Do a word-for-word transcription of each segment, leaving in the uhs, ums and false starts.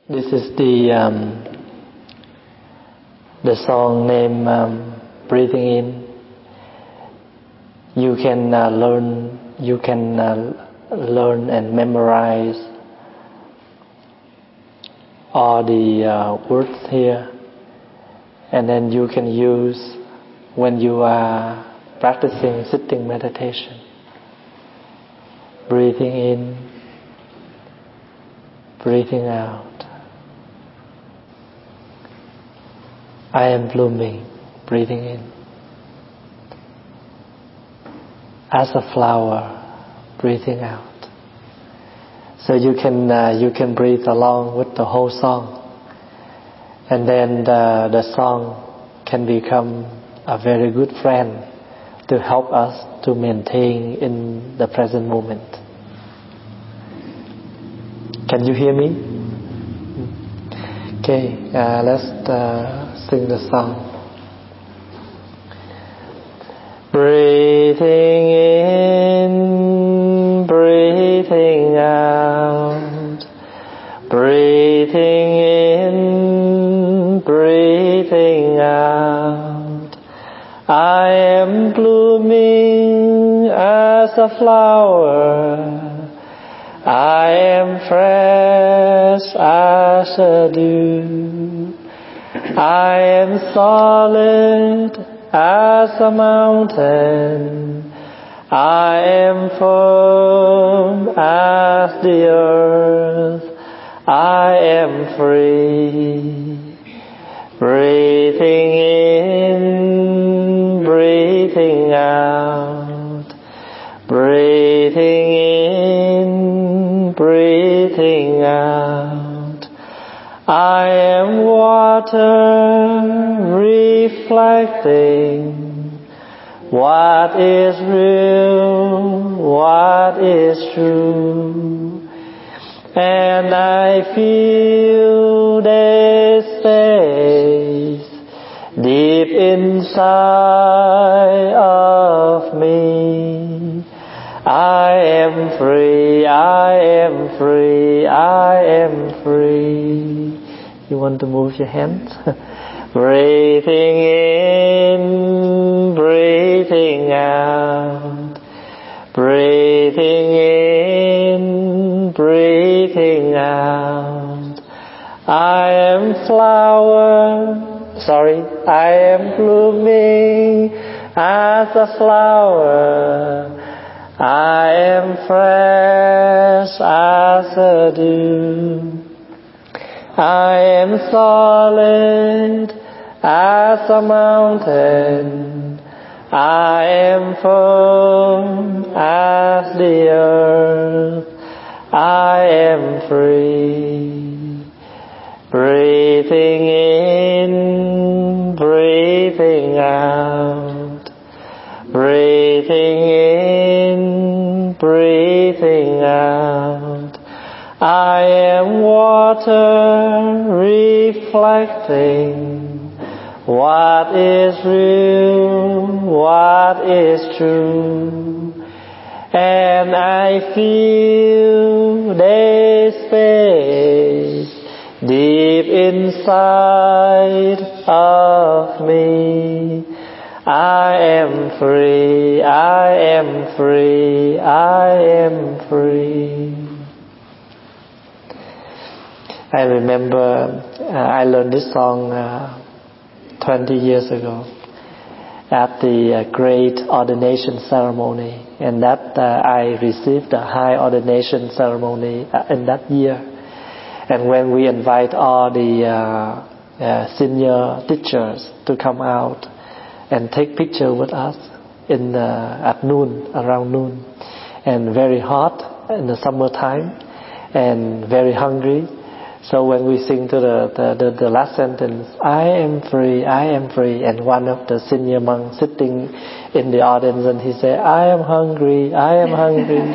This is the um, the song named um, "Breathing In." You can uh, learn, you can uh, learn and memorize all the uh, words here, and then you can use when you are practicing sitting meditation. Breathing in, breathing out. I am blooming, breathing in. As a flower, breathing out. So you can uh, you can breathe along with the whole song, and then the, the song can become a very good friend to help us to maintain in the present moment. Can you hear me? Okay, uh, let's uh, sing the song. Breathing in, breathing out. Breathing in, breathing out. I am blooming as a flower. I am fresh as a dew. I am solid as a mountain. I am firm as the earth. I am free. Breathing in, breathing out. Breathing in, breathing out. I am water reflecting what is real, what is true. And I feel the space deep inside of me. I am free, I am free, I am free. You want to move your hands? Breathing in, breathing out. Breathing in, breathing out. I am flower, sorry, I am blooming as a flower. I am fresh as a dew. I am solid as a mountain. I am firm as the earth. I am free. Breathing in, breathing out. Breathing in, breathing out. I am water reflecting what is real, what is true. And I feel the space deep inside of me. I am free, I am free, I am free. I remember uh, I learned this song uh, twenty years ago at the uh, great ordination ceremony, and that uh, I received a high ordination ceremony uh, in that year. And when we invite all the uh, uh, senior teachers to come out and take picture with us in uh, at noon, around noon, and very hot in the summertime, and very hungry. So when we sing to the, the, the, the last sentence, I am free, I am free, and one of the senior monks sitting in the audience, and he said, I am hungry, I am hungry.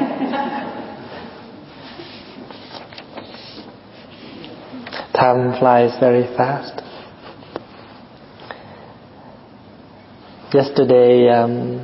Time flies very fast. Yesterday, um,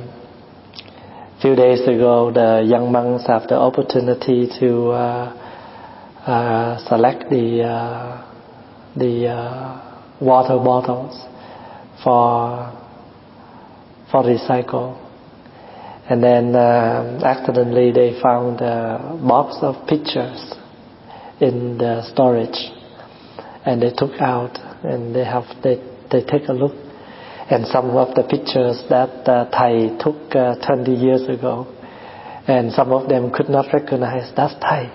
few days ago, the young monks have the opportunity to uh, uh, select the uh, the uh, water bottles for for recycle, and then uh, accidentally they found a box of pictures in the storage, and they took out and they have they they take a look, and some of the pictures that uh, Thai took uh, twenty years ago, and some of them could not recognize that's Thai.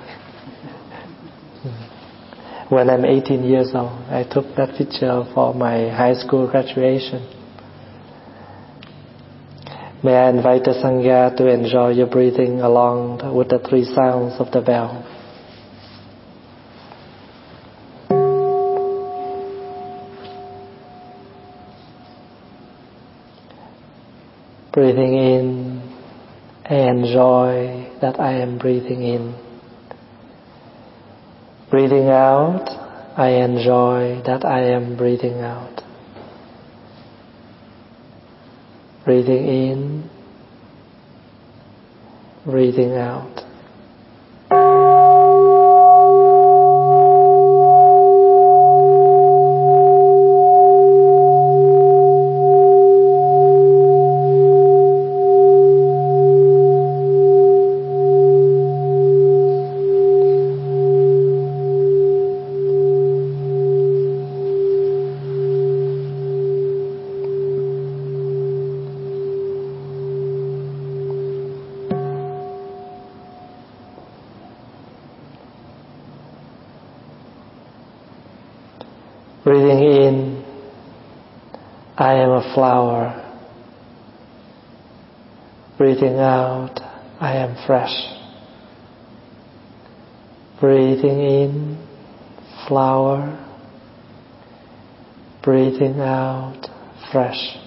When I'm eighteen years old, I took that picture for my high school graduation. May I invite the Sangha to enjoy your breathing along with the three sounds of the bell. Breathing in, I enjoy that I am breathing in. Breathing out, I enjoy that I am breathing out. Breathing in, breathing out. Breathing in, I am a flower. Breathing out, I am fresh. Breathing in, flower. Breathing out, fresh.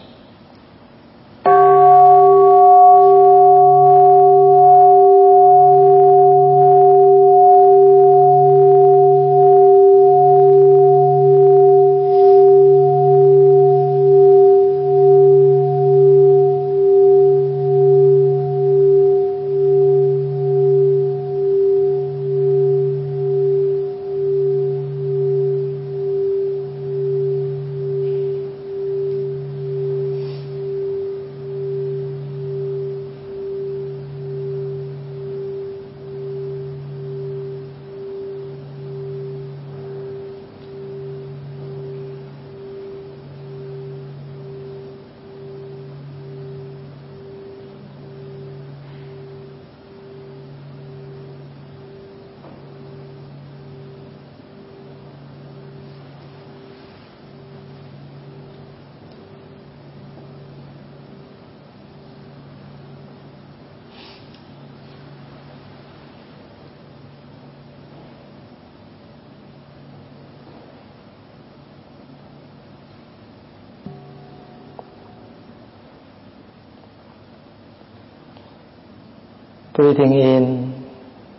Breathing in,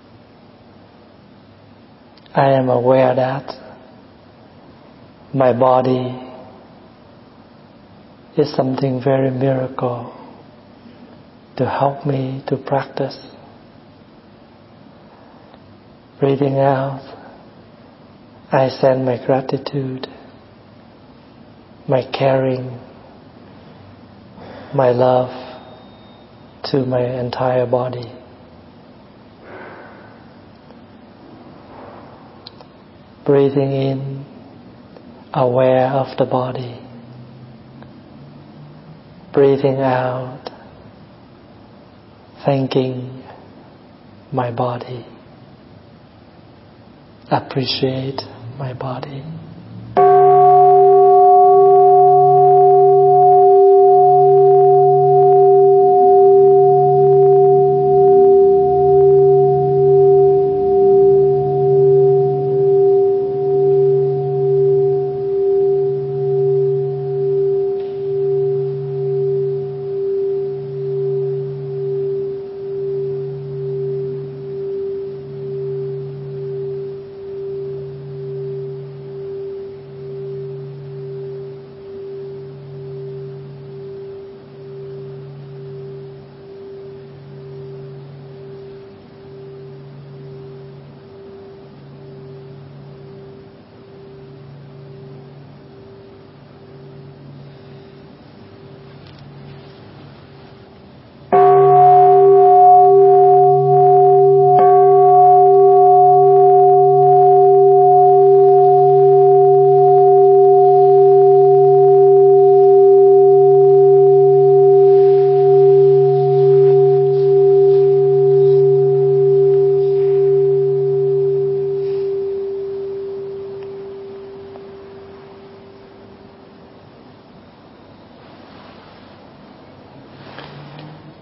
I am aware that my body is something very miracle to help me to practice. Breathing out, I send my gratitude, my caring, my love to my entire body. Breathing in, aware of the body. Breathing out, thanking my body. Appreciate my body.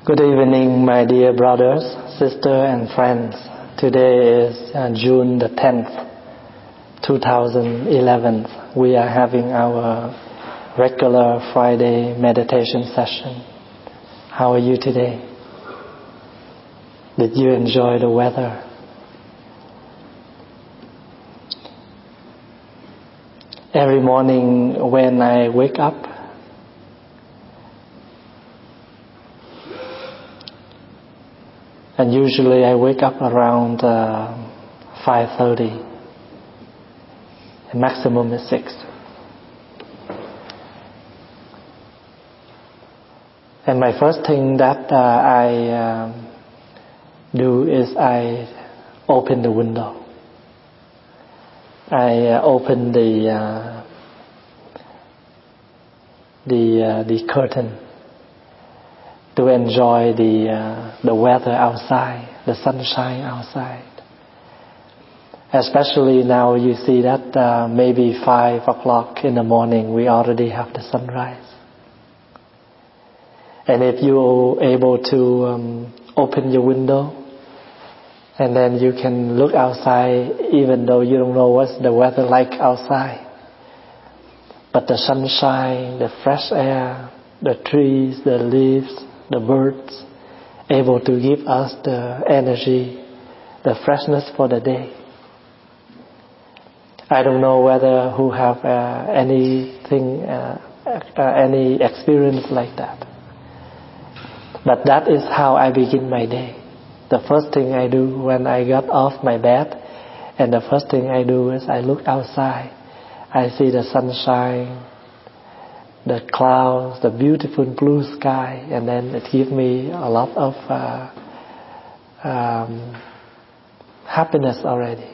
Good evening, my dear brothers, sisters, and friends. Today is uh, June the tenth, two thousand eleven. We are having our regular Friday meditation session. How are you today? Did you enjoy the weather? Every morning when I wake up, and usually I wake up around uh, five thirty. The maximum is six. And my first thing that uh, I um, do is I open the window. I uh, open the uh, the uh, the curtain to enjoy the uh, the weather outside, the sunshine outside. Especially now, you see that uh, maybe five o'clock in the morning, we already have the sunrise. And if you're able to um, open your window, and then you can look outside, even though you don't know what's the weather like outside. But the sunshine, the fresh air, the trees, the leaves, the birds, able to give us the energy, the freshness for the day. I don't know whether who have uh, anything, uh, uh, any experience like that. But that is how I begin my day. The first thing I do when I got off my bed, and the first thing I do is I look outside. I see the sunshine, the clouds, the beautiful blue sky, and then it gives me a lot of uh, um, happiness already.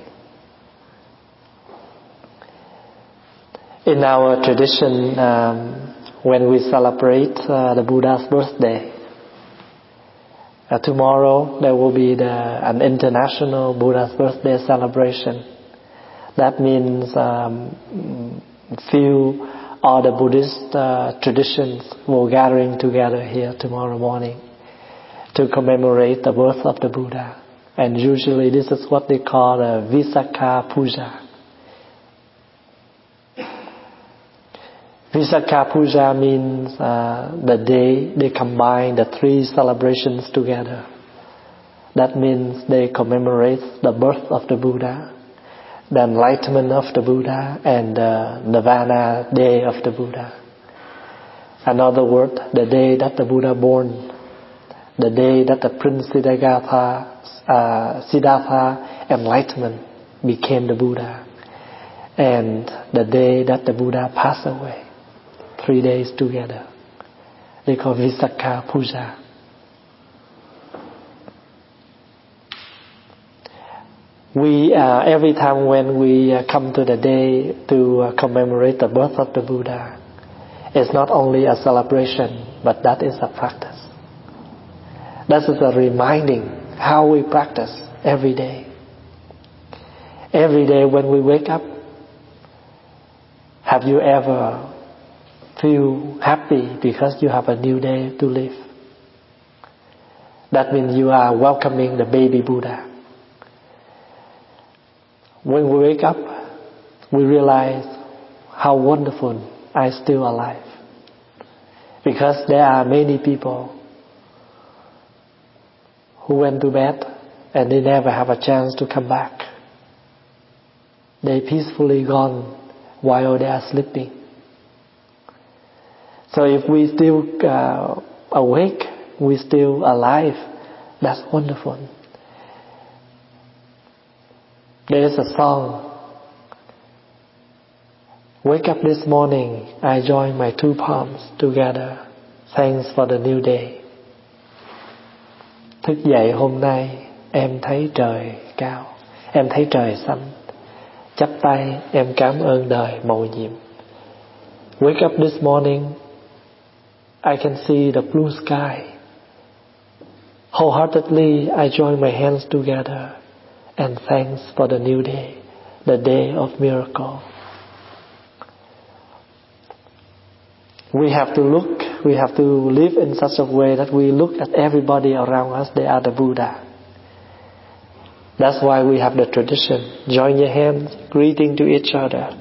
In our tradition, um, when we celebrate uh, the Buddha's birthday, uh, tomorrow there will be the, an international Buddha's birthday celebration. That means um, few all the Buddhist uh, traditions will gathering together here tomorrow morning to commemorate the birth of the Buddha. And usually this is what they call a Visakha Puja. Visakha Puja means uh, the day they combine the three celebrations together. That means they commemorate the birth of the Buddha, the enlightenment of the Buddha, and the Nirvana day of the Buddha. Another word, the day that the Buddha born, the day that the Prince Siddhartha, uh, Siddhartha enlightenment became the Buddha, and the day that the Buddha passed away. Three days together. They call Visakha Puja. We uh, every time when we uh, come to the day to uh, commemorate the birth of the Buddha, it's not only a celebration, but that is a practice. That is a reminding how we practice every day. Every day when we wake up, have you ever feel happy because you have a new day to live? That means you are welcoming the baby Buddha. When we wake up, we realize how wonderful I'm still alive. Because there are many people who went to bed and they never have a chance to come back. They peacefully gone while they are sleeping. So if we still uh, awake, we still alive, that's wonderful. There is a song. Wake up this morning, I join my two palms together. Thanks for the new day. Thức dậy hôm nay, em thấy trời cao, em thấy trời xanh. Chắp tay, em cảm ơn đời mầu nhiệm. Wake up this morning, I can see the blue sky. Wholeheartedly, I join my hands together and thanks for the new day, the day of miracle. We have to look we have to live in such a way that we look at everybody around us, they are the Buddha. That's why we have the tradition. Join your hands, greeting to each other.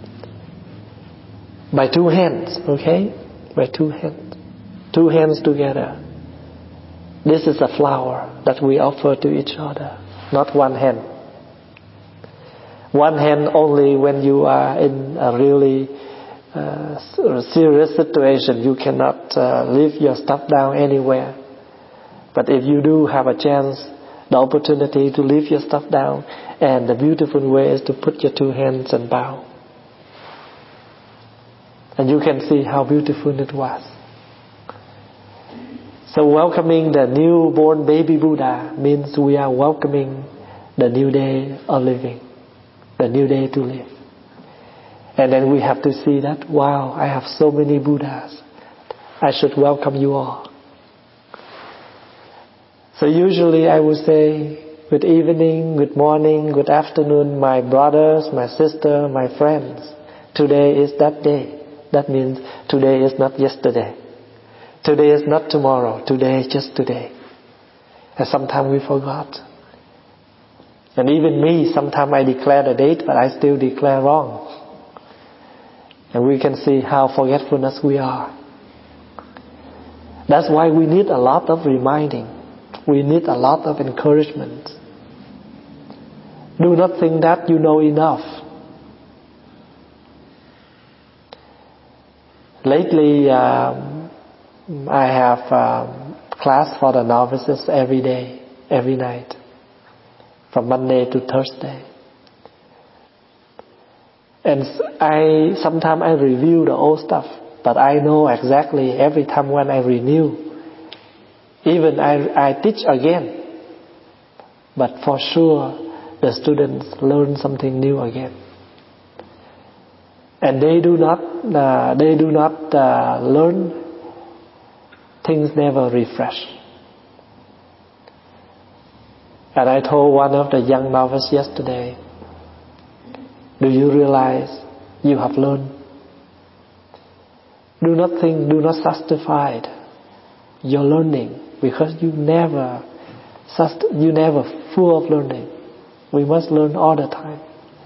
By two hands, okay? By two hands. Two hands together. This is a flower that we offer to each other, not one hand. One hand only when you are in a really uh, serious situation. You cannot uh, leave your stuff down anywhere. But if you do have a chance, the opportunity to leave your stuff down, and the beautiful way is to put your two hands and bow. And you can see how beautiful it was. So welcoming the newborn baby Buddha means we are welcoming the new day of living, the new day to live. And then we have to see that, wow, I have so many Buddhas. I should welcome you all. So usually I would say, good evening, good morning, good afternoon, my brothers, my sister, my friends. Today is that day. That means today is not yesterday. Today is not tomorrow. Today is just today. And sometimes we forgot. And even me, sometimes I declare the date, but I still declare wrong. And we can see how forgetfulness we are. That's why we need a lot of reminding. We need a lot of encouragement. Do not think that you know enough. Lately, um, I have um, class for the novices every day, every night, from Monday to Thursday. And I sometimes I review the old stuff, but I know exactly every time when I renew. Even I, I teach again, but for sure the students learn something new again. And they do not, uh, they do not uh, learn. Things never refresh. And I told one of the young novices yesterday, do you realize you have learned? Do not think, do not justify your learning, because you never, you never full of learning. We must learn all the time.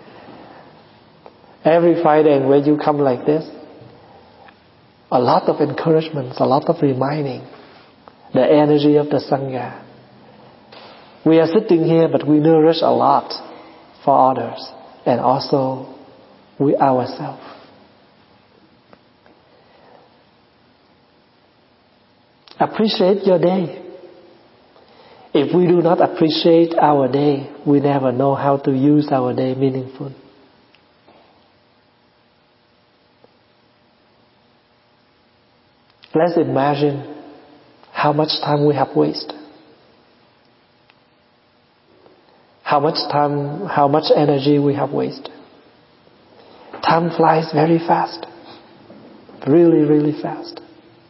Every Friday, and when you come like this, a lot of encouragement, a lot of reminding, the energy of the Sangha. We are sitting here, but we nourish a lot for others, and also we ourselves. Appreciate your day. If we do not appreciate our day, we never know how to use our day meaningfully. Let's imagine how much time we have wasted. How much time, how much energy we have wasted. Time flies very fast. Really, really fast.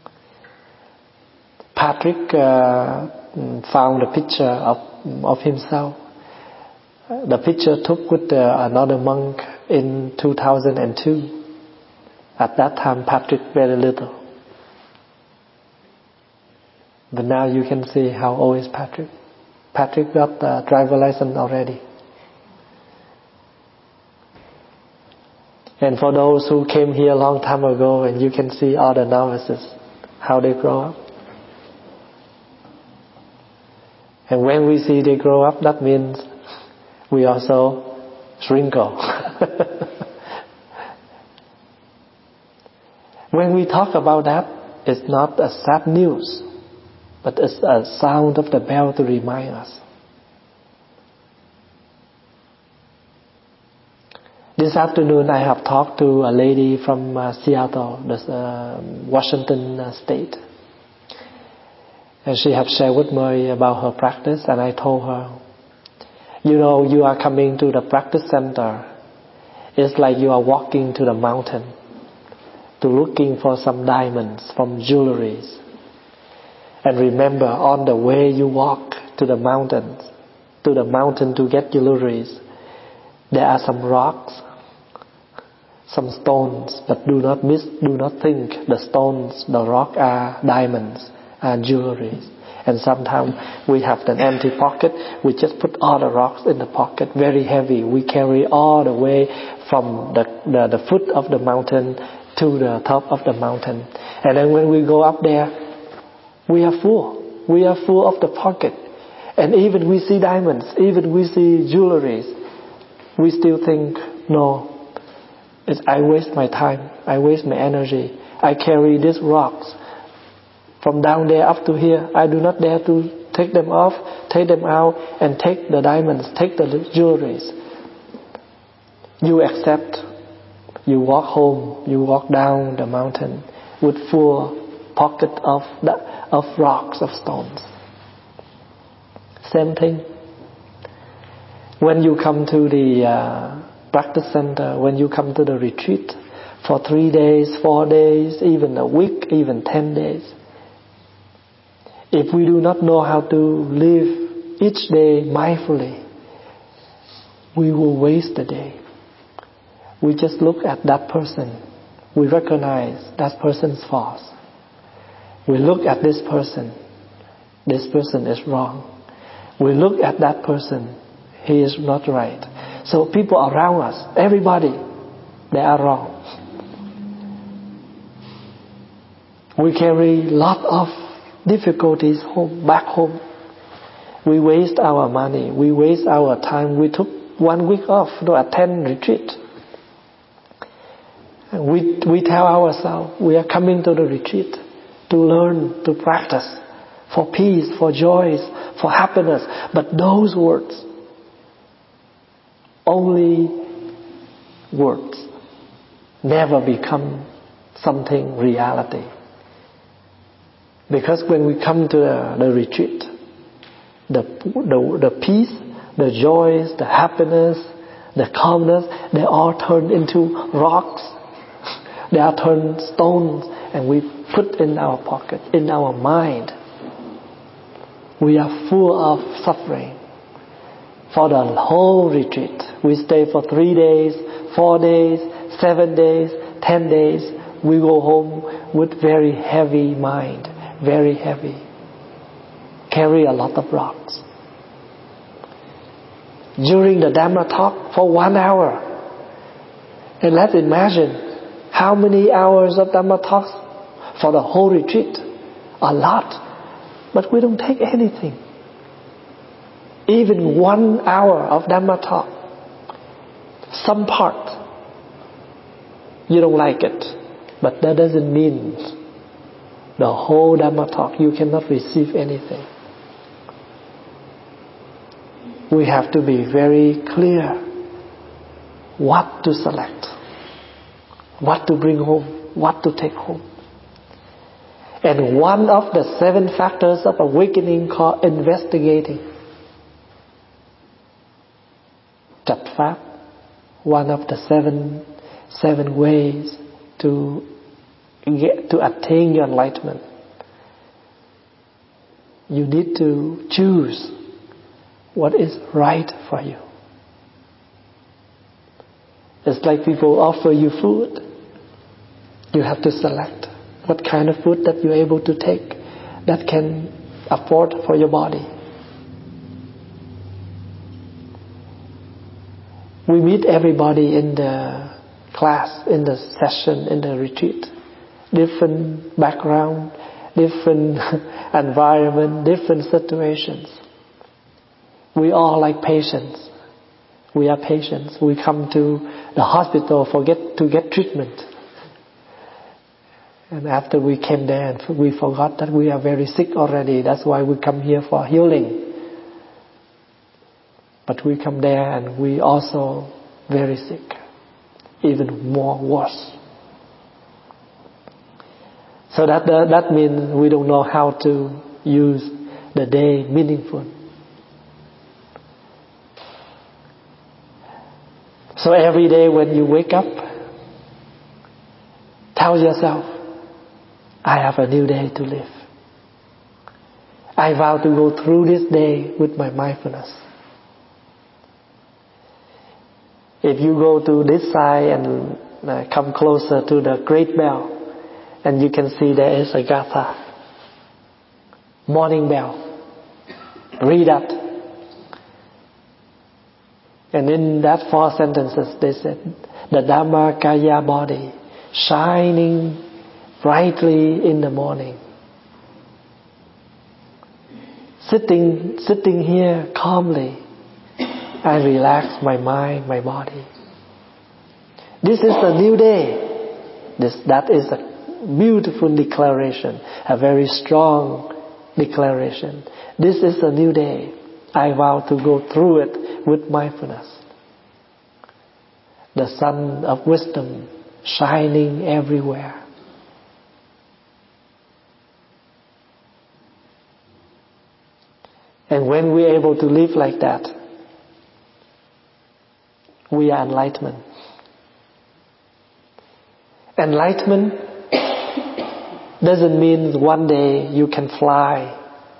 Patrick uh, found a picture of, of himself. The picture took with uh, another monk in two thousand two. At that time, Patrick very little. But now you can see how old is Patrick. Patrick got the driver license already. And for those who came here a long time ago, and you can see all the novices, how they grow up. And when we see they grow up, that means we also shrinkle. When we talk about that, it's not a sad news, but it's a sound of the bell to remind us. This afternoon I have talked to a lady from uh, Seattle, the, uh, Washington uh, state. And she have shared with me about her practice, and I told her, you know, you are coming to the practice center. It's like you are walking to the mountain to looking for some diamonds from jewelries. And remember, on the way you walk to the mountains, to the mountain to get jewelries, there are some rocks, some stones, but do not miss, do not think the stones, the rock are diamonds, are jewelries. And sometimes we have an empty pocket, we just put all the rocks in the pocket, very heavy. We carry all the way from the, the, the foot of the mountain to the top of the mountain. And then when we go up there, we are full. We are full of the pocket. And even we see diamonds, even we see jewelries, we still think, no, it's, I waste my time, I waste my energy. I carry these rocks from down there up to here. I do not dare to take them off, take them out, and take the diamonds, take the jewelries. You accept. You walk home, you walk down the mountain with full pocket of the, of rocks, of stones. Same thing. When you come to the uh, practice center, when you come to the retreat for three days, four days, even a week, even ten days, if we do not know how to live each day mindfully, we will waste the day. We just look at that person. We recognize that person's faults. We look at this person. This person is wrong. We look at that person. He is not right. So people around us, everybody, they are wrong. We carry a lot of difficulties home, back home. We waste our money. We waste our time. We took one week off to attend retreat. We, we tell ourselves we are coming to the retreat to learn, to practice, for peace, for joys, for happiness. But those words, only words, never become something reality. Because when we come to the, the retreat, the, the, the peace, the joys, the happiness, the calmness, they all turn into rocks. They are turned stones, and we put in our pocket, in our mind. We are full of suffering. For the whole retreat, we stay for three days, four days, seven days, ten days. We go home with very heavy mind, very heavy. Carry a lot of rocks. During the Dhamma talk for one hour, and let's imagine how many hours of Dhamma talks for the whole retreat? A lot. But we don't take anything. Even one hour of Dhamma talk, some part, you don't like it. But that doesn't mean the whole Dhamma talk, you cannot receive anything. We have to be very clear what to select. What to bring home, what to take home. And one of the seven factors of awakening called investigating. Chat Pháp, one of the seven seven ways to get to attain your enlightenment. You need to choose what is right for you. It's like people offer you food. You have to select what kind of food that you're able to take that can afford for your body. We meet everybody in the class, in the session, in the retreat. Different background, different environment, different situations. We all like patients. We are patients. We come to the hospital for get, to get treatment. And after we came there, we forgot that we are very sick already. That's why we come here for healing. But we come there and we also very sick. Even more worse. So that, that, that means we don't know how to use the day meaningful. So every day when you wake up, tell yourself, I have a new day to live. I vow to go through this day with my mindfulness. If you go to this side and uh, come closer to the great bell, and you can see there is a gatha, morning bell. Read that. And in that four sentences, they said, the Dhammakaya body shining brightly in the morning. Sitting, sitting here calmly, I relax my mind, my body. This is a new day. This, that is a beautiful declaration, a very strong declaration. This is a new day. I vow to go through it with mindfulness. The sun of wisdom shining everywhere. And when we're able to live like that, we are enlightenment. Enlightenment doesn't mean one day you can fly.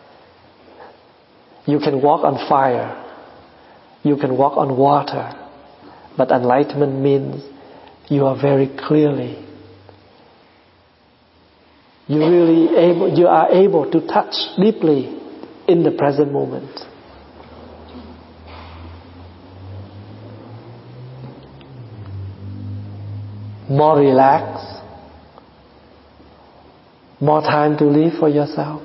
You can walk on fire. You can walk on water. But enlightenment means you are very clearly. You really able, you are able to touch deeply in the present moment. More relaxed. More time to live for yourself.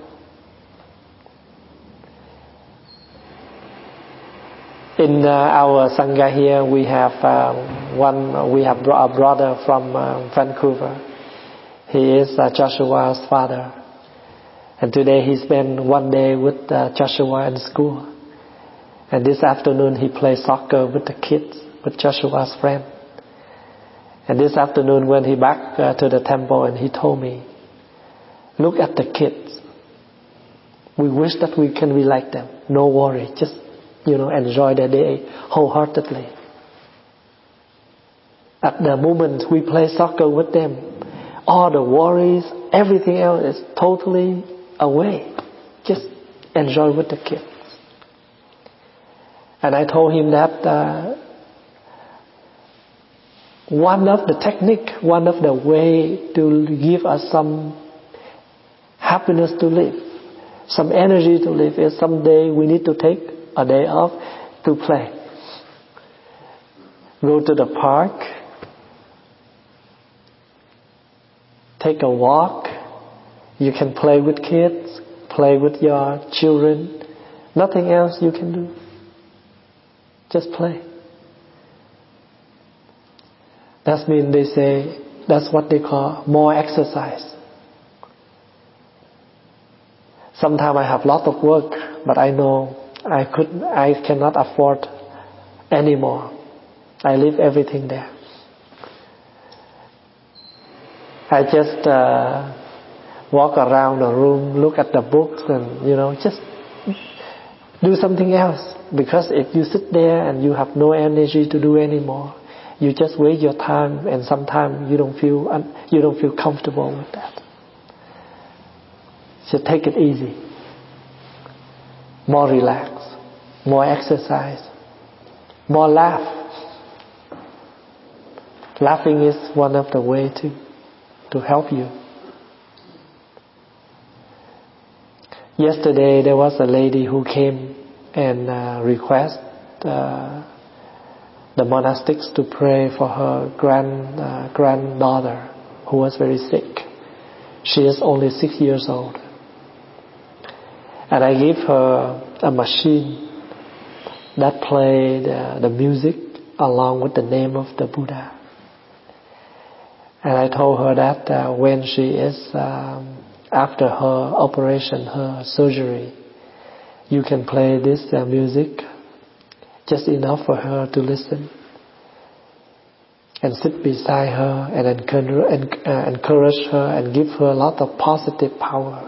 In uh, our Sangha here, we have uh, one. We have a brother from uh, Vancouver. He is uh, Joshua's father, and today he spent one day with uh, Joshua in school. And this afternoon he plays soccer with the kids, with Joshua's friend. And this afternoon when he back uh, to the temple, and he told me, "Look at the kids. We wish that we can be like them. No worry, just." You know, enjoy the day wholeheartedly. At the moment we play soccer with them, all the worries, everything else is totally away. Just enjoy with the kids. And I told him that uh, one of the technique, one of the way to give us some happiness to live, some energy to live is someday we need to take a day off to play. Go to the park, take a walk. You can play with kids, play with your children. Nothing else you can do. Just play. That means they say, that's what they call more exercise. Sometimes I have lot of work, but I know I could, I cannot afford anymore. I leave everything there. I just uh, walk around the room, look at the books, and you know, just do something else. Because if you sit there and you have no energy to do anymore, you just waste your time, and sometimes you don't feel un- you don't feel comfortable with that. So take it easy. More relax, more exercise, more laugh. Laughing is one of the ways to, to help you. Yesterday there was a lady who came and uh, request uh, the monastics to pray for her grand uh, granddaughter who was very sick. She is only six years old. And I gave her a machine that played uh, the music along with the name of the Buddha. And I told her that uh, when she is, um, after her operation, her surgery, you can play this uh, music just enough for her to listen. And sit beside her and encourage her and give her a lot of positive power.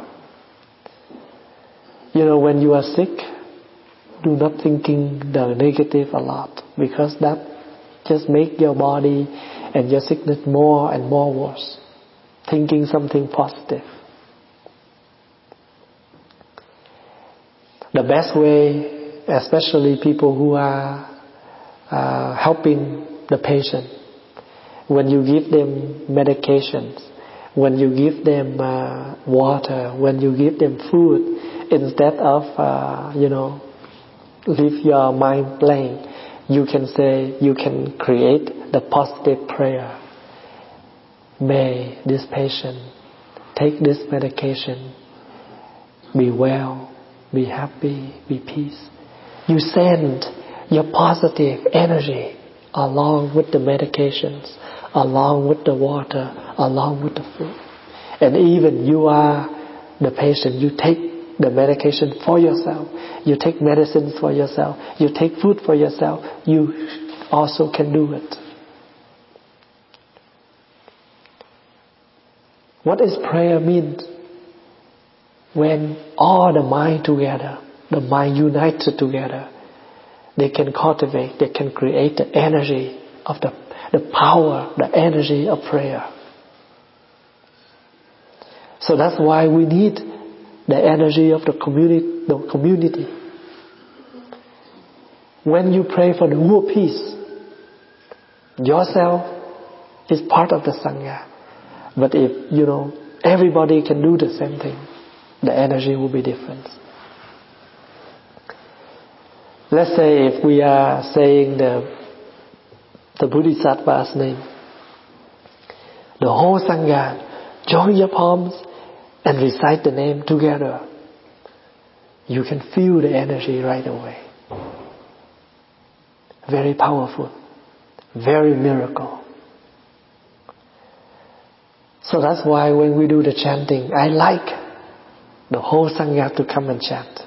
You know, when you are sick, do not thinking the negative a lot, because that just make your body and your sickness more and more worse. Thinking something positive. The best way, especially people who are uh, helping the patient, when you give them medications, when you give them uh, water, when you give them food, instead of, uh, you know, leave your mind blank, you can say, you can create the positive prayer. May this patient take this medication, be well, be happy, be peace. You send your positive energy along with the medications, along with the water, along with the food. And even you are the patient, you take the medication for yourself, you take medicines for yourself, you take food for yourself, you also can do it. What is prayer mean? When all the mind together, the mind united together, they can cultivate, they can create the energy of the, the power, the energy of prayer. So that's why we need the energy of the community. The community. When you pray for the world peace, yourself is part of the Sangha. But if, you know, everybody can do the same thing, the energy will be different. Let's say if we are saying the the Bodhisattva's name, the whole Sangha, join your palms and recite the name together. You can feel the energy right away. Very powerful, very miracle. So that's why when we do the chanting, I like the whole Sangha to come and chant.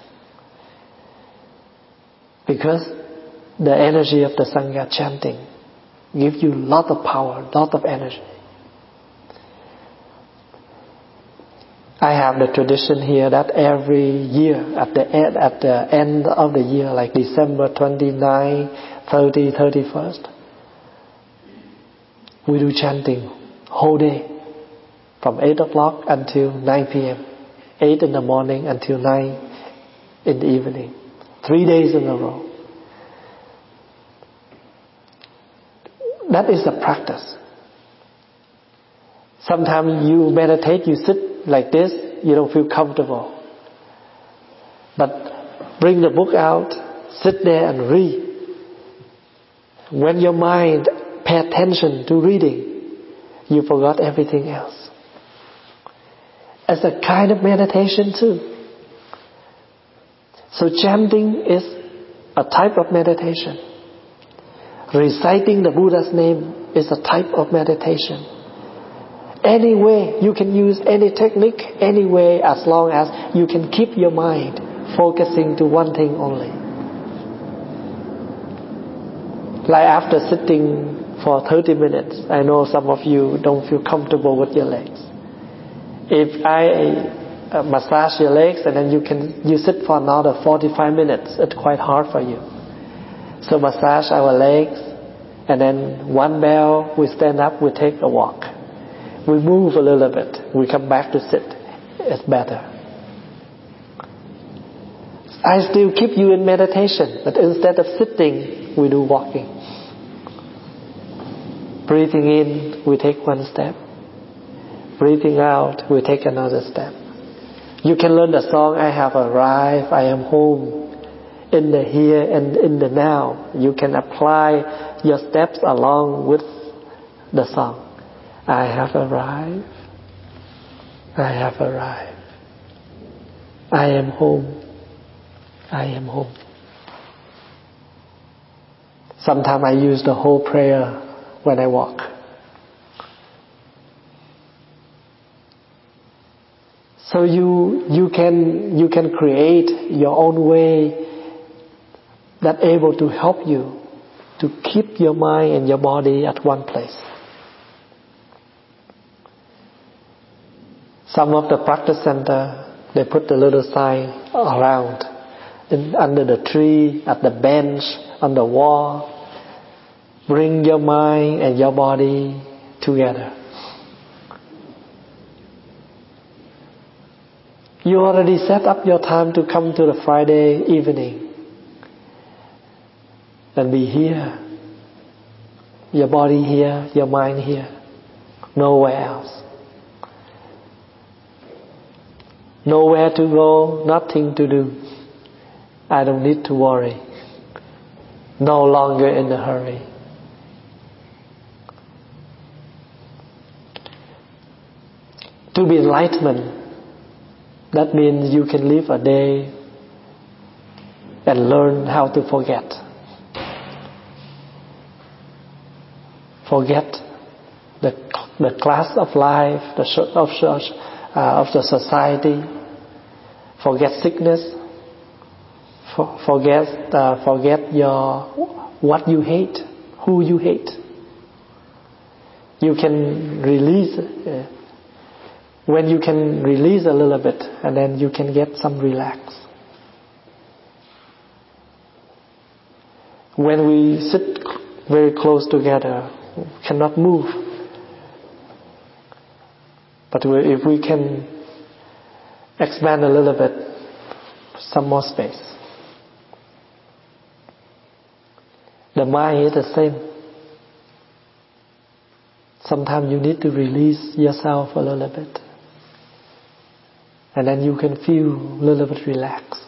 Because the energy of the Sangha chanting gives you a lot of power, a lot of energy. I have the tradition here that every year at the end, at the end of the year, like December twenty-ninth, thirtieth, thirty-first, we do chanting whole day from eight o'clock until nine p.m. eight in the morning until nine in the evening. Three days in a row. That is a practice. Sometimes you meditate, you sit like this, you don't feel comfortable. But bring the book out, sit there and read. When your mind pay attention to reading, you forgot everything else. As a kind of meditation too. So chanting is a type of meditation. Reciting the Buddha's name is a type of meditation. Any way you can use any technique, any way, as long as you can keep your mind focusing to one thing only. Like after sitting for thirty minutes, I know some of you don't feel comfortable with your legs. If I uh, massage your legs and then you can you sit for another forty-five minutes, it's quite hard for you. So massage our legs, and then one bell, we stand up, we take a walk. We move a little bit, we come back to sit. It's better. I still keep you in meditation, but instead of sitting, we do walking. Breathing in, we take one step. Breathing out, we take another step. You can learn the song, I have arrived, I am home. In the here and in the now, you can apply your steps along with the song. I have arrived. I have arrived. I am home. I am home. Sometimes I use the whole prayer when I walk. So you you can you can create your own way that able to help you to keep your mind and your body at one place. Some of the practice center, they put a little sign around, in, under the tree, at the bench, on the wall. Bring your mind and your body together. You already set up your time to come to the Friday evening and be here. Your body here, your mind here. Nowhere else. Nowhere to go, nothing to do. I don't need to worry. No longer in a hurry. To be enlightenment, that means you can live a day and learn how to forget. Forget the the class of life, the of uh, of the society. Forget sickness. For, forget uh, forget your what you hate, who you hate. You can release. Uh, when you can release a little bit, and then you can get some relax. When we sit very close together, we cannot move. But if we can expand a little bit, some more space. The mind is the same. Sometimes you need to release yourself a little bit. And then you can feel a little bit relaxed.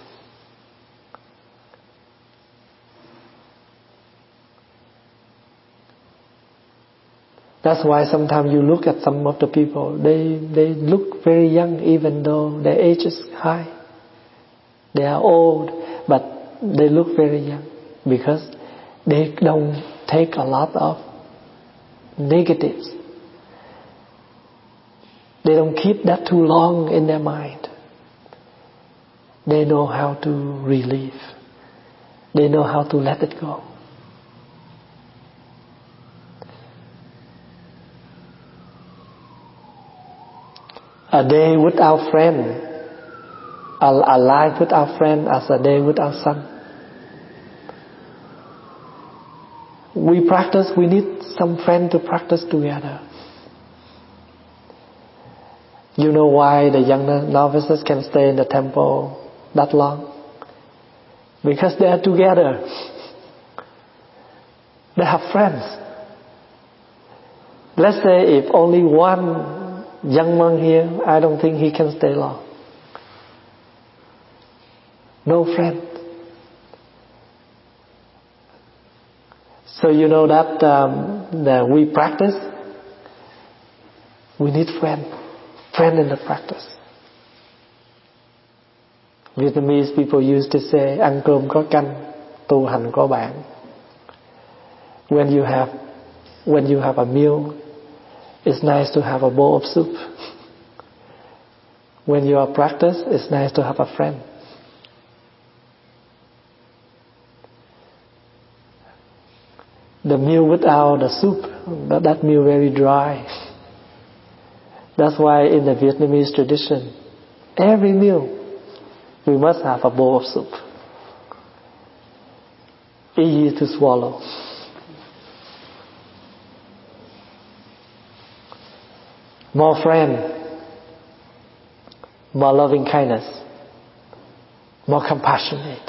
That's why sometimes you look at some of the people, they, they look very young even though their age is high. They are old, but they look very young because they don't take a lot of negatives. They don't keep that too long in their mind. They know how to relieve. They know how to let it go. A day without friend, a, a life without friend as a day without sun. We practice, we need some friend to practice together. You know why the young novices can stay in the temple that long? Because they are together. They have friends. Let's say if only one young monk here, I don't think he can stay long. No friend. So you know that, um, that we practice, we need friend. Friend in the practice. Vietnamese people used to say, ăn cơm có canh, tu hành có bạn. When you have, when you have a meal, it's nice to have a bowl of soup. When you are practice, it's nice to have a friend. The meal without the soup, that, that meal very dry. That's why in the Vietnamese tradition, every meal, we must have a bowl of soup. Easy to swallow. More friend, more loving kindness, more compassionate.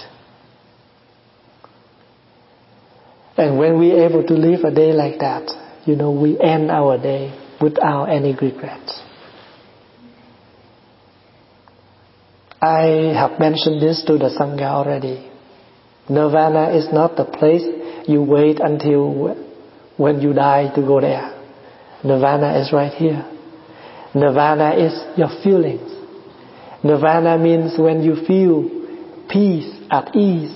And when we are able to live a day like that, you know, we end our day without any regrets. I have mentioned this to the Sangha already. Nirvana is not the place you wait until when you die to go there. Nirvana is right here. Nirvana is your feelings. Nirvana means when you feel peace, at ease.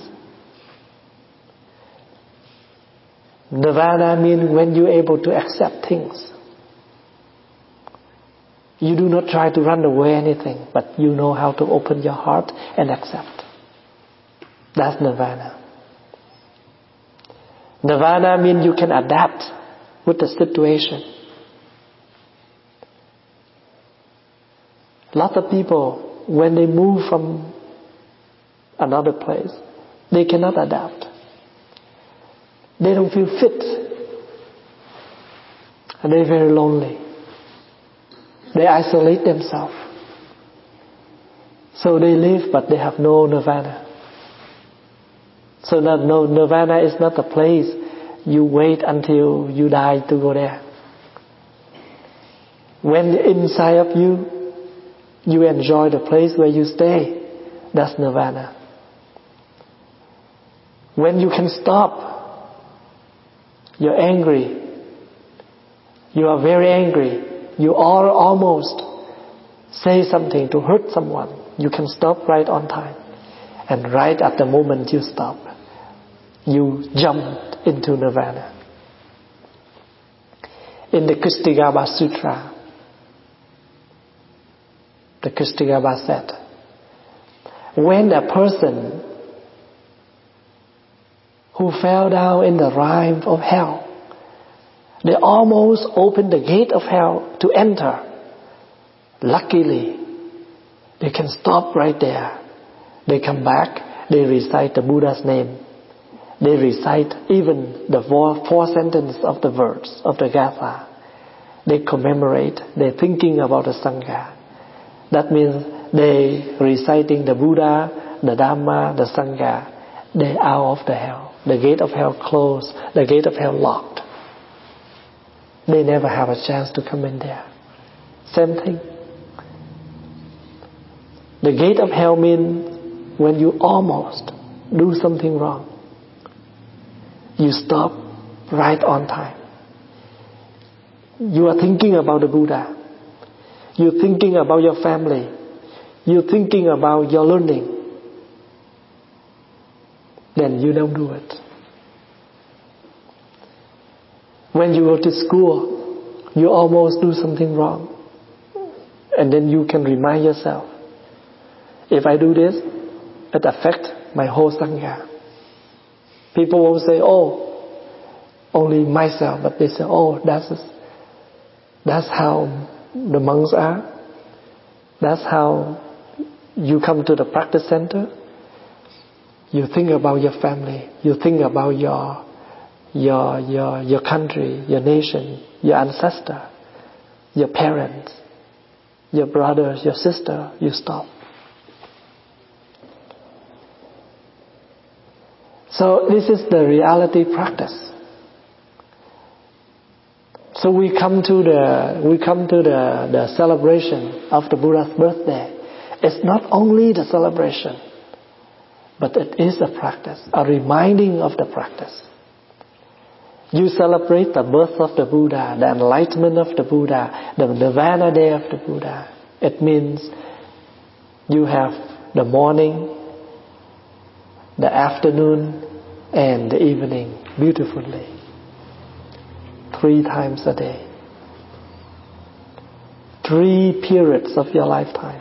Nirvana means when you're able to accept things. You do not try to run away anything, but you know how to open your heart and accept. That's Nirvana. Nirvana means you can adapt with the situation. A lot of people, when they move from another place, they cannot adapt. They don't feel fit. And they're very lonely. They isolate themselves. So they live, but they have no nirvana. So no, no, nirvana is not a place you wait until you die to go there. When inside of you, you enjoy the place where you stay, that's nirvana. When you can stop, you're angry, you are very angry, you are almost say something to hurt someone, you can stop right on time. And right at the moment you stop, you jump into nirvana. In the Kustigaba Sutra, the Kustigaba said, when a person who fell down in the rime of hell, they almost opened the gate of hell to enter. Luckily, they can stop right there. They come back, they recite the Buddha's name. They recite even the four, four sentences of the verse of the Gatha. They commemorate, they're thinking about the Sangha. That means they reciting the Buddha, the Dhamma, the Sangha. They out of the hell. The gate of hell closed, the gate of hell locked. They never have a chance to come in there. Same thing. The gate of hell means when you almost do something wrong, you stop right on time. You are thinking about the Buddha. You're thinking about your family. You're thinking about your learning. Then you don't do it. When you go to school, you almost do something wrong. And then you can remind yourself, if I do this, it affects my whole Sangha. People won't say, oh, only myself, but they say, oh, that's, that's how the monks are. That's how you come to the practice center. You think about your family. You think about your, your, your, your country, your nation, your ancestor, your parents, your brothers, your sister. You stop. So this is the reality practice. So we come to the we come to the, the celebration of the Buddha's birthday. It's not only the celebration, but it is a practice, a reminding of the practice. You celebrate the birth of the Buddha, the enlightenment of the Buddha, the Nirvana day of the Buddha. It means you have the morning, the afternoon, and the evening beautifully. Three times a day. Three periods of your lifetime.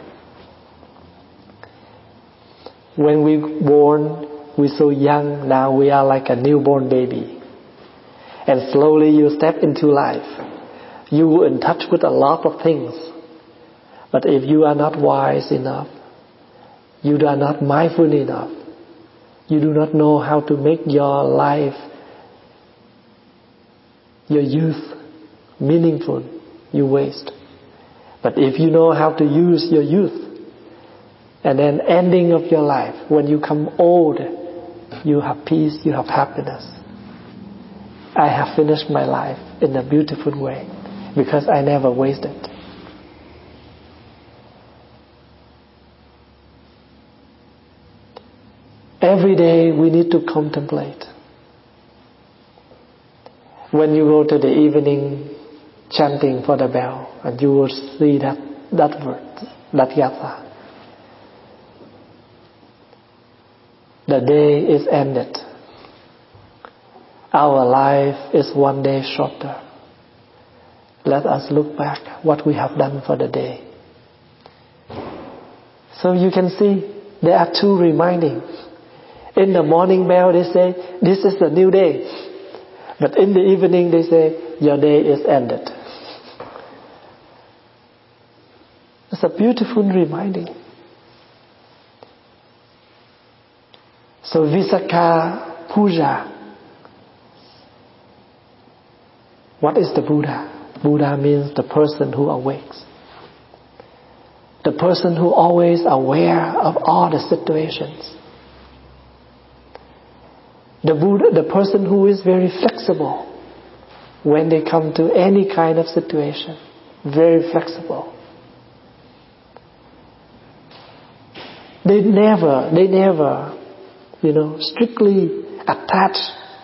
When we were born, we're so young, now we are like a newborn baby. And slowly you step into life. You are in touch with a lot of things. But if you are not wise enough, you are not mindful enough, you do not know how to make your life, your youth, meaningful, you waste. But if you know how to use your youth, and then ending of your life, when you come old, you have peace, you have happiness. I have finished my life in a beautiful way because I never wasted. Every day we need to contemplate. When you go to the evening chanting for the bell, and you will see that, that word, that yatha. The day is ended. Our life is one day shorter. Let us look back what we have done for the day. So you can see there are two remindings. In the morning bell they say, this is a new day. But in the evening they say, your day is ended. It's a beautiful reminding. So Visakha Puja. What is the Buddha? Buddha means the person who awakes. The person who always aware of all the situations. The Buddha, the person who is very flexible when they come to any kind of situation, very flexible. They never, they never, you know, strictly attach.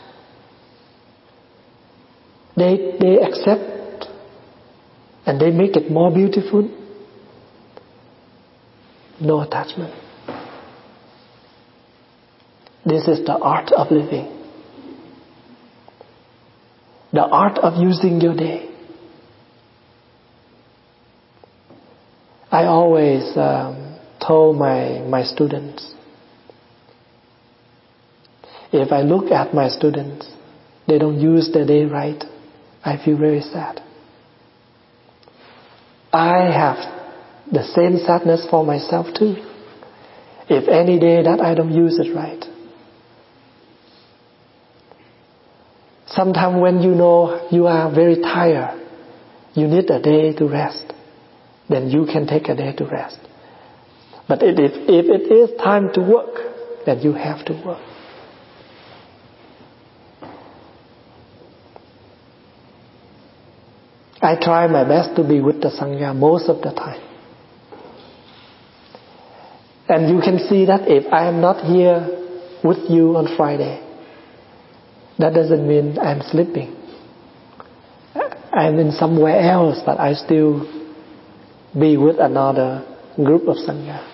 They, they accept and they make it more beautiful. No attachment. This is the art of living. The art of using your day. I always um, told my, my students, if I look at my students, they don't use their day right, I feel very sad. I have the same sadness for myself too. If any day that I don't use it right. Sometimes when you know you are very tired, you need a day to rest, then you can take a day to rest. But if, if it is time to work, then you have to work. I try my best to be with the Sangha most of the time. And you can see that if I am not here with you on Friday, that doesn't mean I'm sleeping. I'm in somewhere else, but I still be with another group of Sangha.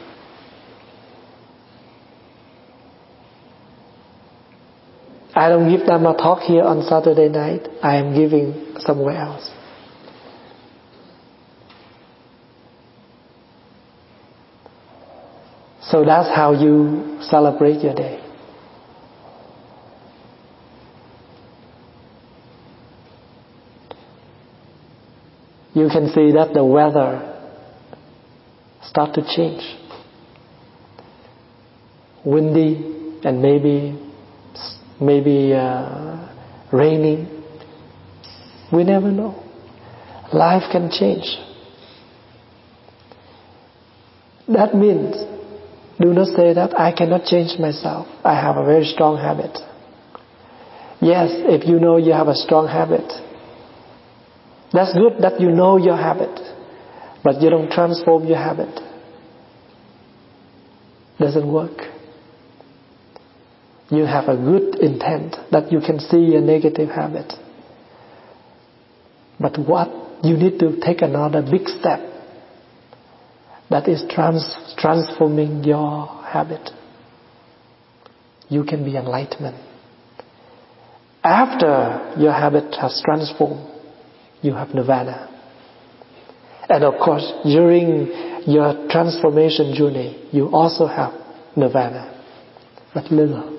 I don't give them a talk here on Saturday night. I am giving somewhere else. So that's how you celebrate your day. You can see that the weather start to change. Windy and maybe maybe uh, raining. We never know. Life can change. That means, do not say that I cannot change myself. I have a very strong habit. Yes, if you know you have a strong habit, that's good that you know your habit, but you don't transform your habit. Doesn't work. You have a good intent that you can see a negative habit. But what you need to take another big step, that is trans- transforming your habit. You can be enlightenment. After your habit has transformed, you have nirvana. And of course, during your transformation journey, you also have nirvana, but little.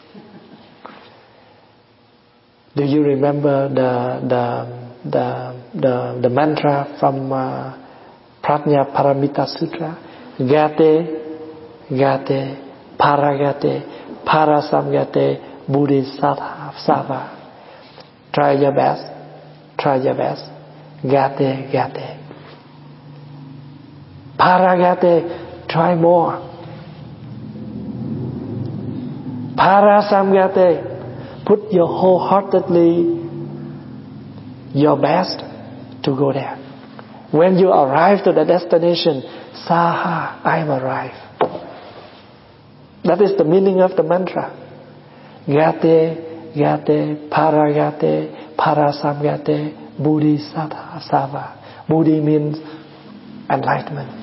Do you remember the the the the, the mantra from uh, Prajna Paramita Sutra? Gate, gate, paragate, parasamgate, bodhisattva. Try your best, try your best. Gate, gate. Paragate, try more. Parasamgate, put your wholeheartedly your best to go there. When you arrive to the destination, Saha, I am arrived. That is the meaning of the mantra. Gate, gate, paragate, parasamgate, bodhisattva. Bodhi means enlightenment.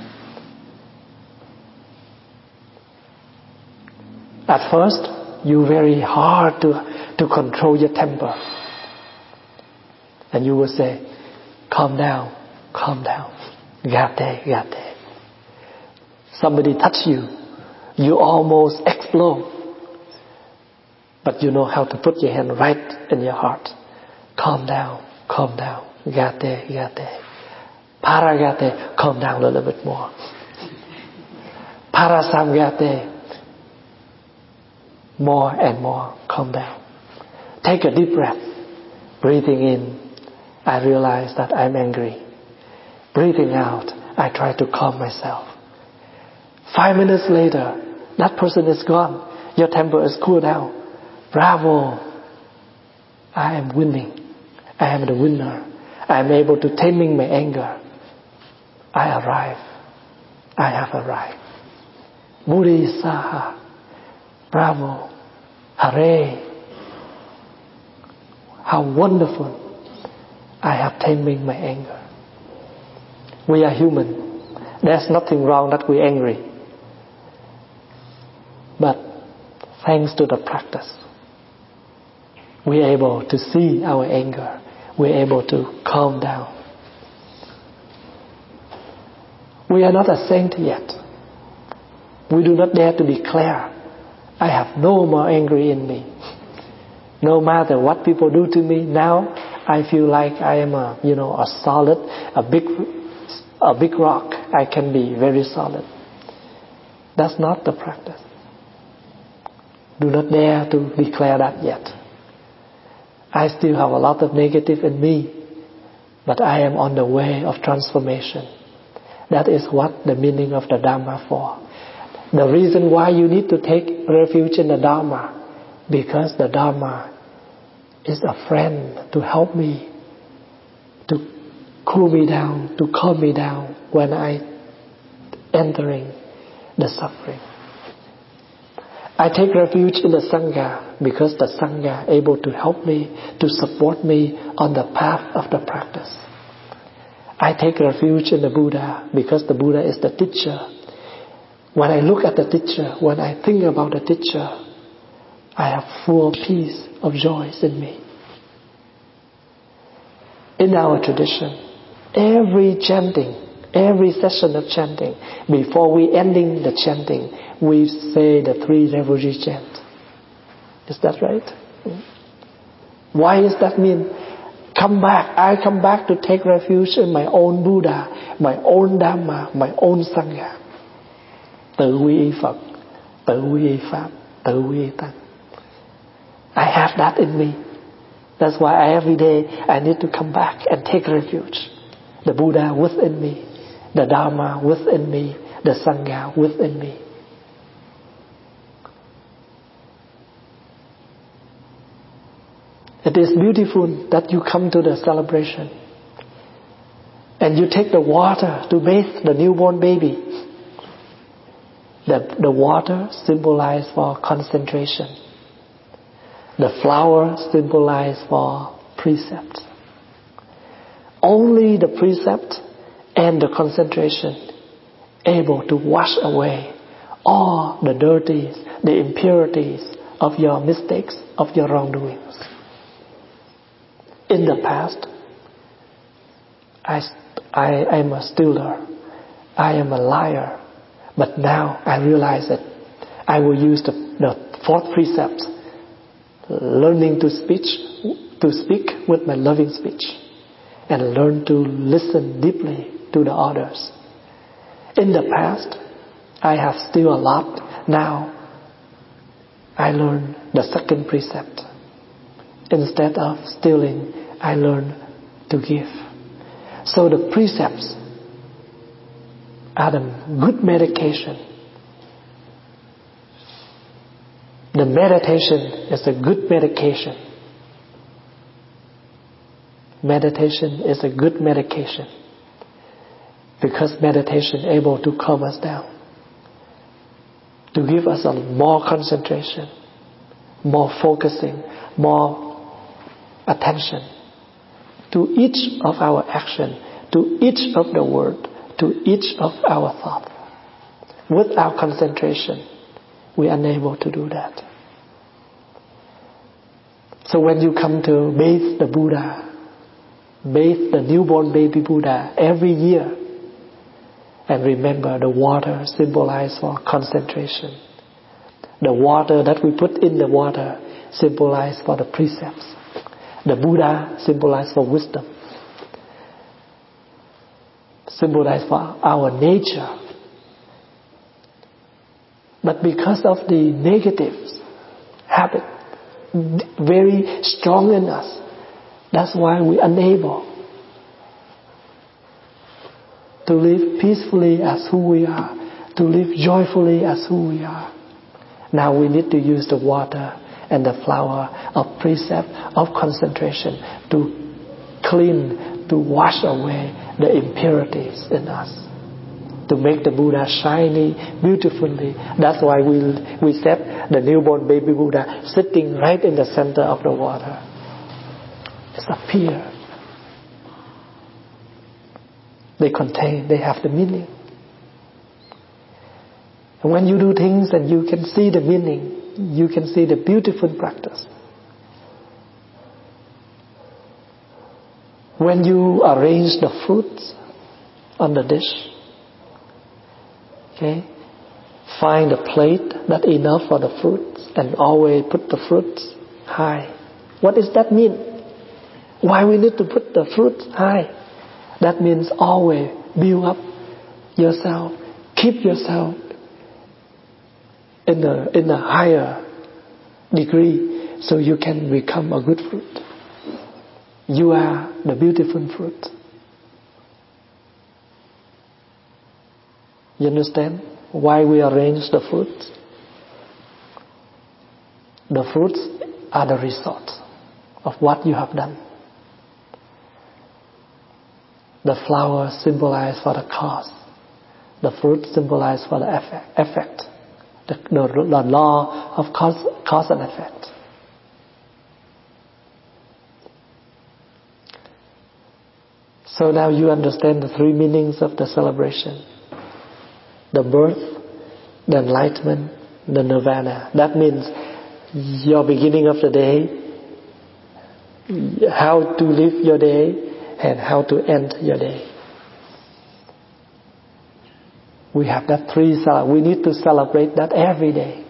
At first, you very hard to, to control your temper. And you will say, calm down, calm down. Gate, gate. Somebody touch you, you almost explode. But you know how to put your hand right in your heart. Calm down, calm down. Gate, gate. Paragate, calm down a little bit more. Parasamgate, more and more, calm down. Take a deep breath. Breathing in, I realize that I'm angry. Breathing out, I try to calm myself. Five minutes later, that person is gone. Your temper is cooled down. Bravo! I am winning. I am the winner. I am able to taming my anger. I arrive. I have arrived. Buddhi Saha. Bravo. Hooray. How wonderful. I have taming my anger. We are human. There's nothing wrong that we're angry. But thanks to the practice, we're able to see our anger. We're able to calm down. We are not a saint yet. We do not dare to declare, I have no more anger in me. No matter what people do to me, now I feel like I am a, you know, a solid, a big, a big rock. I can be very solid. That's not the practice. Do not dare to declare that yet. I still have a lot of negative in me, but I am on the way of transformation. That is what the meaning of the Dharma for. The reason why you need to take refuge in the Dharma, because the Dharma is a friend to help me, to cool me down, to calm me down when I entering the suffering. I take refuge in the Sangha because the Sangha able to help me, to support me on the path of the practice. I take refuge in the Buddha because the Buddha is the teacher. When I look at the teacher, when I think about the teacher, I have full peace of joy in me. In our tradition, every chanting, every session of chanting, before we ending the chanting, we say the three refugee chant. Is that right? Why does that mean? Come back. I come back to take refuge in my own Buddha, my own Dhamma, my own Sangha. Tự quy y Phật, tự quy y Pháp, tự quy y Tăng. I have that in me. That's why I, every day I need to come back and take refuge. The Buddha within me, the Dharma within me, the Sangha within me. It is beautiful that you come to the celebration and you take the water to bathe the newborn baby. The, the water symbolizes for concentration. The flower symbolizes for precept. Only the precept and the concentration able to wash away all the dirties, the impurities of your mistakes, of your wrongdoings. In the past, I, I, I am a stealer. I am a liar. But now I realize that I will use the, the fourth precept, learning to speech, to speak with my loving speech, and learn to listen deeply to the others. In the past, I have still a lot. Now, I learn the second precept. Instead of stealing, I learn to give. So the precepts are the good medication. The meditation is a good medication. Meditation is a good medication because meditation is able to calm us down, to give us a more concentration, more focusing, more attention to each of our action, to each of the word, to each of our thoughts. Without concentration, we are unable to do that. So when you come to bathe the Buddha, bathe the newborn baby Buddha every year, and remember the water symbolizes for concentration. The water that we put in the water symbolizes for the precepts. The Buddha symbolizes for wisdom. Symbolize for our nature. But because of the negative habit very strong in us, that's why we're unable to live peacefully as who we are, to live joyfully as who we are. Now we need to use the water and the flower of precept, of concentration to clean, to wash away the impurities in us, to make the Buddha shiny beautifully. That's why we we set the newborn baby Buddha sitting right in the center of the water. It's a pier. They contain, they have the meaning. And when you do things and you can see the meaning, you can see the beautiful practice. When you arrange the fruits on the dish, okay, find a plate that's enough for the fruits and always put the fruits high. What does that mean? Why we need to put the fruits high? That means always build up yourself, keep yourself in a, in a higher degree so you can become a good fruit. You are the beautiful fruit. You understand why we arrange the fruits? The fruits are the result of what you have done. The flower symbolizes for the cause. The fruit symbolizes for the effect. effect. The, the, the law of cause, cause and effect. So now you understand the three meanings of the celebration. The birth, the enlightenment, the nirvana. That means your beginning of the day, how to live your day, and how to end your day. We have that three, we need to celebrate that every day.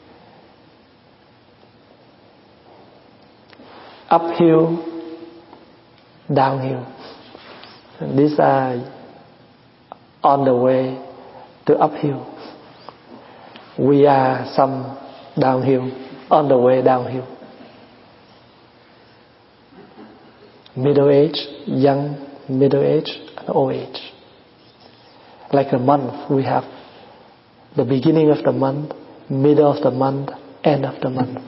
Uphill, downhill. And these are on the way to uphill. We are some downhill, on the way downhill. Middle age, young, middle age, and old age. Like a month, we have the beginning of the month, middle of the month, end of the month.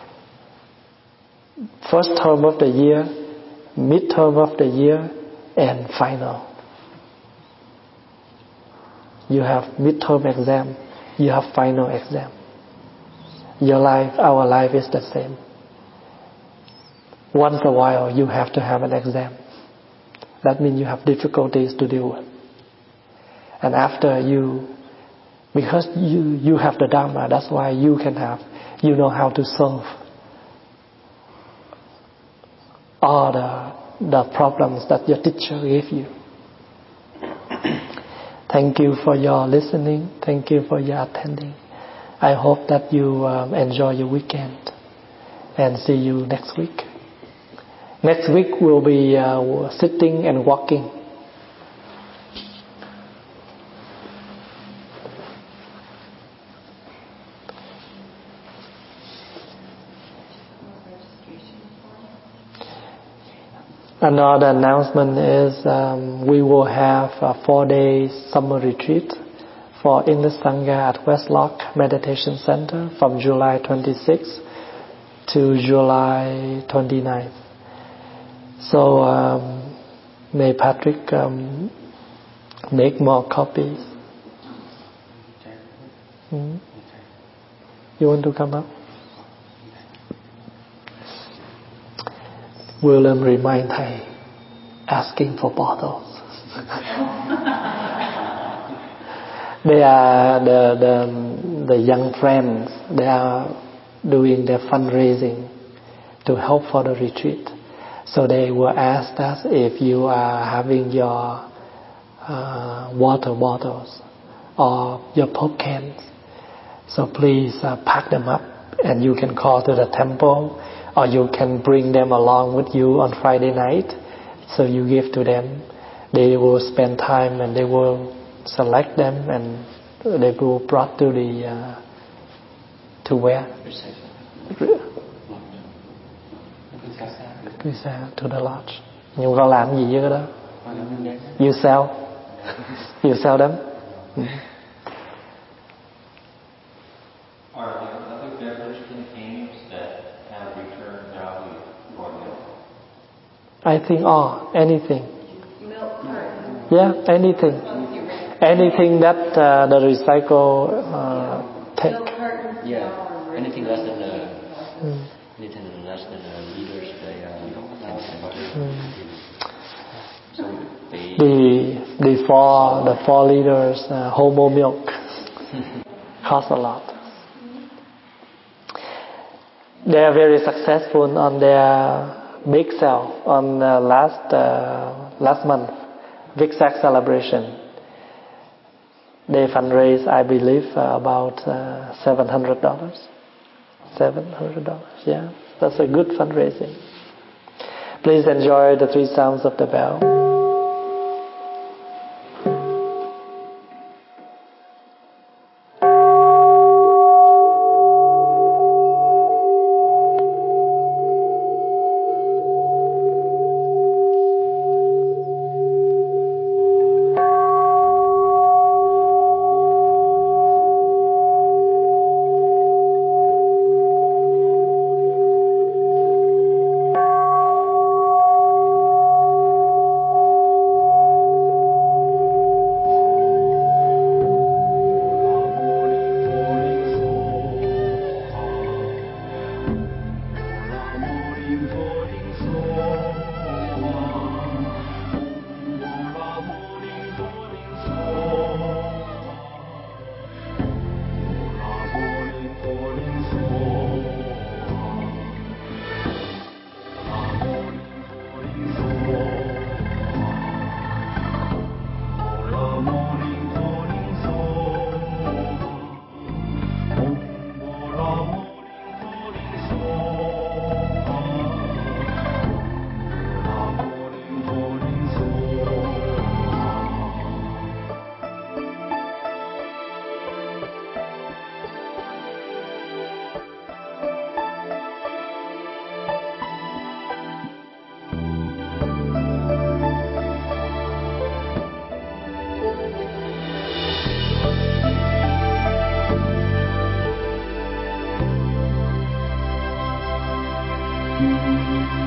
First term of the year, mid-term of the year, and final. You have mid-term exam, you have final exam. Your life, our life is the same. Once a while you have to have an exam. That means you have difficulties to deal with. And after you, because you, you have the Dharma, that's why you can have, you know how to solve all the, the problems that your teacher gave you. Thank you for your listening. Thank you for your attending. I hope that you um, enjoy your weekend and see you next week. Next week we'll be uh, sitting and walking. Another announcement is um, we will have a four-day summer retreat for English Sangha at Westlock Meditation Center from July twenty-sixth to July twenty-ninth. So um, may Patrick um, make more copies. Hmm? You want to come up? William remind Thầy asking for bottles. They are the, the the young friends. They are doing their fundraising to help for the retreat. So they will ask us if you are having your uh, water bottles or your Pop cans. So please uh, pack them up, and you can call to the temple, or you can bring them along with you on Friday night. So you give to them. They will spend time and they will select them, and they will brought to the uh, to where? To the lodge. Nhưng con làm gì với cái đó? You sell. You sell them. Mm. Are there other beverage containers that I think, oh, anything. Milk carton. Yeah, anything. Anything that uh, the recycle uh, take. Milk carton. Yeah, anything less than the, Mm. anything less than the liters, they uh, can Mm. So they The the four the four liters uh, homo milk cost a lot. They are very successful on their big sale on uh, last uh, last month, Big Sack celebration. They fundraise, I believe, uh, about uh, seven hundred dollars. Seven hundred dollars. Yeah, that's a good fundraising. Please enjoy the three sounds of the bell. Thank you.